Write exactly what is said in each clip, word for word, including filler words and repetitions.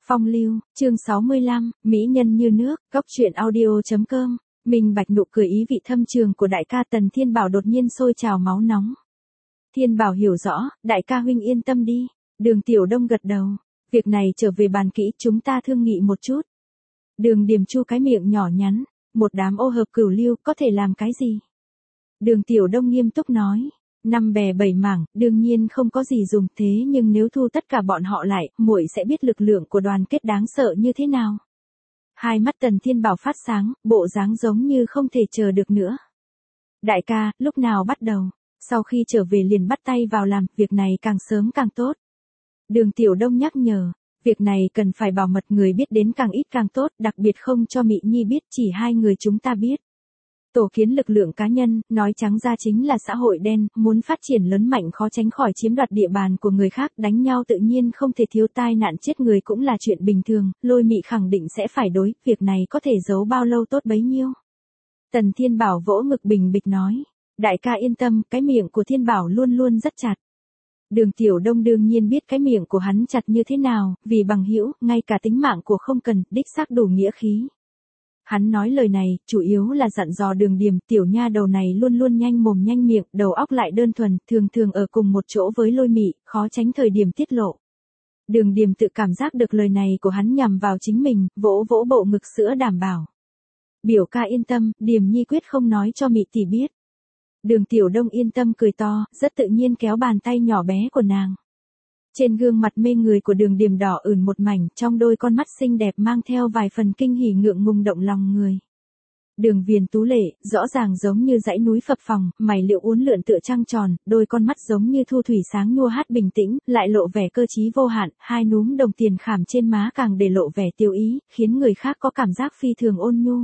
Phong lưu, chương sáu mươi lăm, mỹ nhân như nước, góc truyện audio.com, mình bạch nụ cười ý vị thâm trường của đại ca Tần Thiên Bảo đột nhiên sôi trào máu nóng. Thiên Bảo hiểu rõ, đại ca huynh yên tâm đi, Đường Tiểu Đông gật đầu, việc này trở về bàn kỹ chúng ta thương nghị một chút. Đường Điềm chu cái miệng nhỏ nhắn, một đám ô hợp cửu lưu có thể làm cái gì? Đường Tiểu Đông nghiêm túc nói. Năm bè bảy mảng, đương nhiên không có gì dùng thế nhưng nếu thu tất cả bọn họ lại, muội sẽ biết lực lượng của đoàn kết đáng sợ như thế nào. Hai mắt Tần Thiên Bảo phát sáng, bộ dáng giống như không thể chờ được nữa. Đại ca, lúc nào bắt đầu? Sau khi trở về liền bắt tay vào làm, việc này càng sớm càng tốt. Đường Tiểu Đông nhắc nhở, việc này cần phải bảo mật, người biết đến càng ít càng tốt, đặc biệt không cho Mị Nhi biết, chỉ hai người chúng ta biết. Tổ kiến lực lượng cá nhân, nói trắng ra chính là xã hội đen, muốn phát triển lớn mạnh khó tránh khỏi chiếm đoạt địa bàn của người khác, đánh nhau tự nhiên không thể thiếu, tai nạn chết người cũng là chuyện bình thường, Lôi Mị khẳng định sẽ phải đối, việc này có thể giấu bao lâu tốt bấy nhiêu. Tần Thiên Bảo vỗ ngực bình bịch nói, đại ca yên tâm, cái miệng của Thiên Bảo luôn luôn rất chặt. Đường Tiểu Đông đương nhiên biết cái miệng của hắn chặt như thế nào, vì bằng hữu, ngay cả tính mạng của không cần, đích xác đủ nghĩa khí. Hắn nói lời này, chủ yếu là dặn dò Đường Điềm, tiểu nha đầu này luôn luôn nhanh mồm nhanh miệng, đầu óc lại đơn thuần, thường thường ở cùng một chỗ với Lôi Mị, khó tránh thời điểm tiết lộ. Đường Điềm tự cảm giác được lời này của hắn nhằm vào chính mình, vỗ vỗ bộ ngực sữa đảm bảo. Biểu ca yên tâm, Điềm Nhi quyết không nói cho Mị tỷ biết. Đường Tiểu Đông yên tâm cười to, rất tự nhiên kéo bàn tay nhỏ bé của nàng. Trên gương mặt mê người của Đường Điềm đỏ ửng một mảnh, trong đôi con mắt xinh đẹp mang theo vài phần kinh hỉ ngượng ngùng động lòng người. Đường Viền tú lệ, rõ ràng giống như dãy núi phập phồng, mày liễu uốn lượn tựa trăng tròn, đôi con mắt giống như thu thủy sáng nhua hát bình tĩnh, lại lộ vẻ cơ trí vô hạn, hai núm đồng tiền khảm trên má càng để lộ vẻ tiêu ý, khiến người khác có cảm giác phi thường ôn nhu.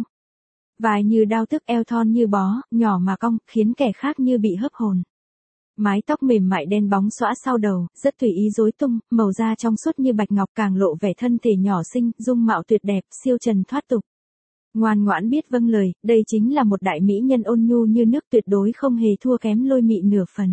Vai như đao tức, eo thon như bó, nhỏ mà cong, khiến kẻ khác như bị hấp hồn. Mái tóc mềm mại đen bóng xõa sau đầu, rất tùy ý rối tung, màu da trong suốt như bạch ngọc càng lộ vẻ thân thể nhỏ xinh, dung mạo tuyệt đẹp, siêu trần thoát tục. Ngoan ngoãn biết vâng lời, đây chính là một đại mỹ nhân ôn nhu như nước, tuyệt đối không hề thua kém Lôi Mị nửa phần.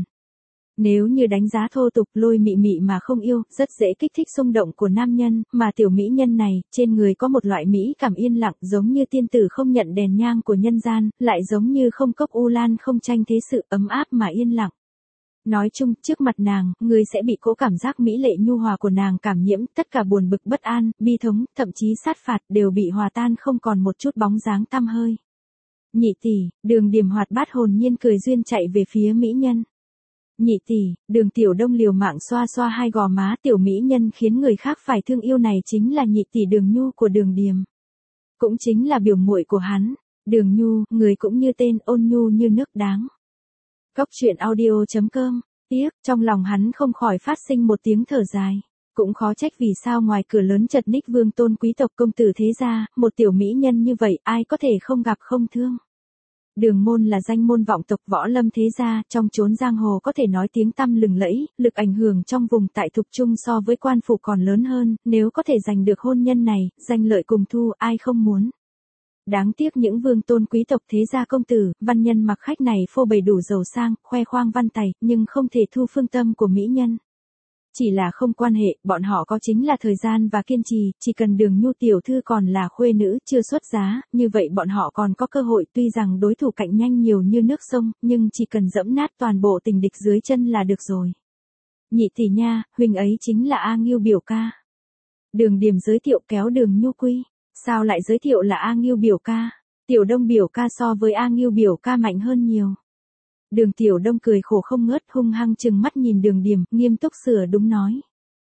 Nếu như đánh giá thô tục, Lôi Mị Mị mà không yêu, rất dễ kích thích xung động của nam nhân, mà tiểu mỹ nhân này, trên người có một loại mỹ cảm yên lặng, giống như tiên tử không nhận đèn nhang của nhân gian, lại giống như không cốc u lan không tranh thế sự, ấm áp mà yên lặng. Nói chung, trước mặt nàng, người sẽ bị cỗ cảm giác mỹ lệ nhu hòa của nàng cảm nhiễm, tất cả buồn bực bất an, bi thống, thậm chí sát phạt đều bị hòa tan không còn một chút bóng dáng tăm hơi. Nhị tỷ, Đường Điềm hoạt bát hồn nhiên cười duyên chạy về phía mỹ nhân. Nhị tỷ, Đường Tiểu Đông liều mạng xoa xoa hai gò má tiểu mỹ nhân khiến người khác phải thương yêu này chính là nhị tỷ Đường Nhu của Đường Điềm. Cũng chính là biểu muội của hắn, Đường Nhu, người cũng như tên, ôn nhu như nước đáng. Góc truyện audio.com, tiếc, trong lòng hắn không khỏi phát sinh một tiếng thở dài. Cũng khó trách vì sao ngoài cửa lớn chật ních vương tôn quý tộc công tử thế gia, một tiểu mỹ nhân như vậy ai có thể không gặp không thương. Đường môn là danh môn vọng tộc võ lâm thế gia, trong chốn giang hồ có thể nói tiếng tăm lừng lẫy, lực ảnh hưởng trong vùng tại thục trung so với quan phủ còn lớn hơn, nếu có thể giành được hôn nhân này, danh lợi cùng thu, ai không muốn. Đáng tiếc những vương tôn quý tộc thế gia công tử, văn nhân mặc khách này phô bày đủ giàu sang, khoe khoang văn tài, nhưng không thể thu phương tâm của mỹ nhân. Chỉ là không quan hệ, bọn họ có chính là thời gian và kiên trì, chỉ cần Đường Nhu tiểu thư còn là khuê nữ, chưa xuất giá, như vậy bọn họ còn có cơ hội, tuy rằng đối thủ cạnh nhanh nhiều như nước sông, nhưng chỉ cần dẫm nát toàn bộ tình địch dưới chân là được rồi. Nhị tỷ nha, huynh ấy chính là A Ngưu biểu ca. Đường Điềm giới thiệu kéo Đường Nhu quy. Sao lại giới thiệu là A Ngưu biểu ca? Tiểu Đông biểu ca so với A Ngưu biểu ca mạnh hơn nhiều. Đường Tiểu Đông cười khổ không ngớt, hung hăng trừng mắt nhìn Đường Điềm, nghiêm túc sửa đúng nói.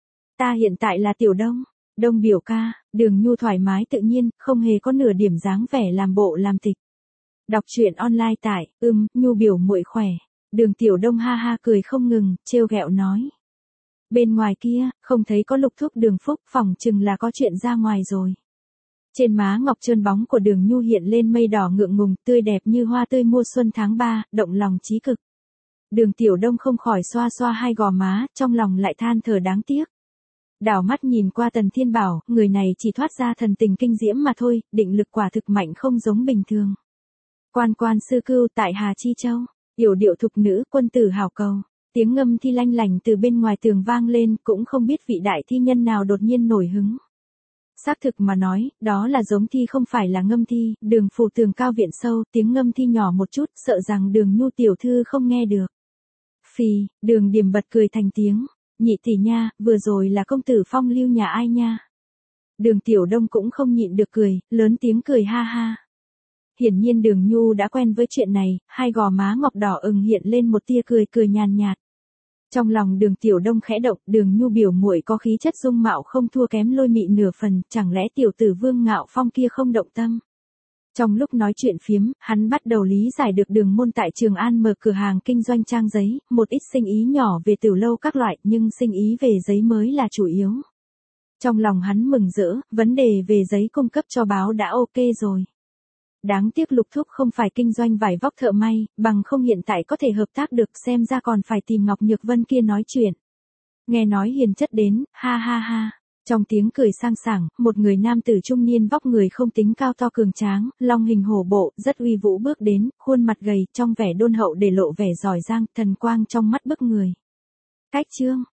Ta hiện tại là Tiểu Đông, Đông biểu ca. Đường Nhu thoải mái tự nhiên, không hề có nửa điểm dáng vẻ làm bộ làm tịch. Đọc truyện online tại, ưm, Nhu biểu muội khỏe. Đường Tiểu Đông ha ha cười không ngừng, trêu ghẹo nói. Bên ngoài kia, không thấy có Lục Thúc Đường Phúc, phỏng chừng là có chuyện ra ngoài rồi. Trên má ngọc trơn bóng của Đường Nhu hiện lên mây đỏ ngượng ngùng, tươi đẹp như hoa tươi mùa xuân tháng ba, động lòng chí cực. Đường Tiểu Đông không khỏi xoa xoa hai gò má, trong lòng lại than thở đáng tiếc. Đảo mắt nhìn qua Tần Thiên Bảo, người này chỉ thoát ra thần tình kinh diễm mà thôi, định lực quả thực mạnh không giống bình thường. Quan quan sư cưu tại Hà Chi Châu, yểu điệu thục nữ, quân tử hảo cầu. Tiếng ngâm thi lanh lành từ bên ngoài tường vang lên, cũng không biết vị đại thi nhân nào đột nhiên nổi hứng. Xác thực mà nói, đó là giống thi không phải là ngâm thi, Đường phủ tường cao viện sâu, tiếng ngâm thi nhỏ một chút, sợ rằng Đường Nhu tiểu thư không nghe được. Phì, Đường Điểm bật cười thành tiếng, nhị tỷ nha, vừa rồi là công tử phong lưu nhà ai nha. Đường Tiểu Đông cũng không nhịn được cười, lớn tiếng cười ha ha. Hiển nhiên Đường Nhu đã quen với chuyện này, hai gò má ngọc đỏ ửng hiện lên một tia cười cười nhàn nhạt. Trong lòng Đường Tiểu Đông khẽ động, Đường Nhu biểu muội có khí chất dung mạo không thua kém Lôi Mị nửa phần, chẳng lẽ tiểu tử Vương Ngạo Phong kia không động tâm. Trong lúc nói chuyện phiếm, hắn bắt đầu lý giải được Đường môn tại Trường An mở cửa hàng kinh doanh trang giấy, một ít sinh ý nhỏ về tiểu lâu các loại, nhưng sinh ý về giấy mới là chủ yếu. Trong lòng hắn mừng rỡ, vấn đề về giấy cung cấp cho báo đã ok rồi. Đáng tiếc Lục Thúc không phải kinh doanh vải vóc thợ may, bằng không hiện tại có thể hợp tác được, xem ra còn phải tìm Ngọc Nhược Vân kia nói chuyện. Nghe nói hiền chất đến, ha ha ha. Trong tiếng cười sang sảng, một người nam tử trung niên vóc người không tính cao to cường tráng, long hình hổ bộ, rất uy vũ bước đến, khuôn mặt gầy, trong vẻ đôn hậu để lộ vẻ giỏi giang, thần quang trong mắt bức người. Cách chương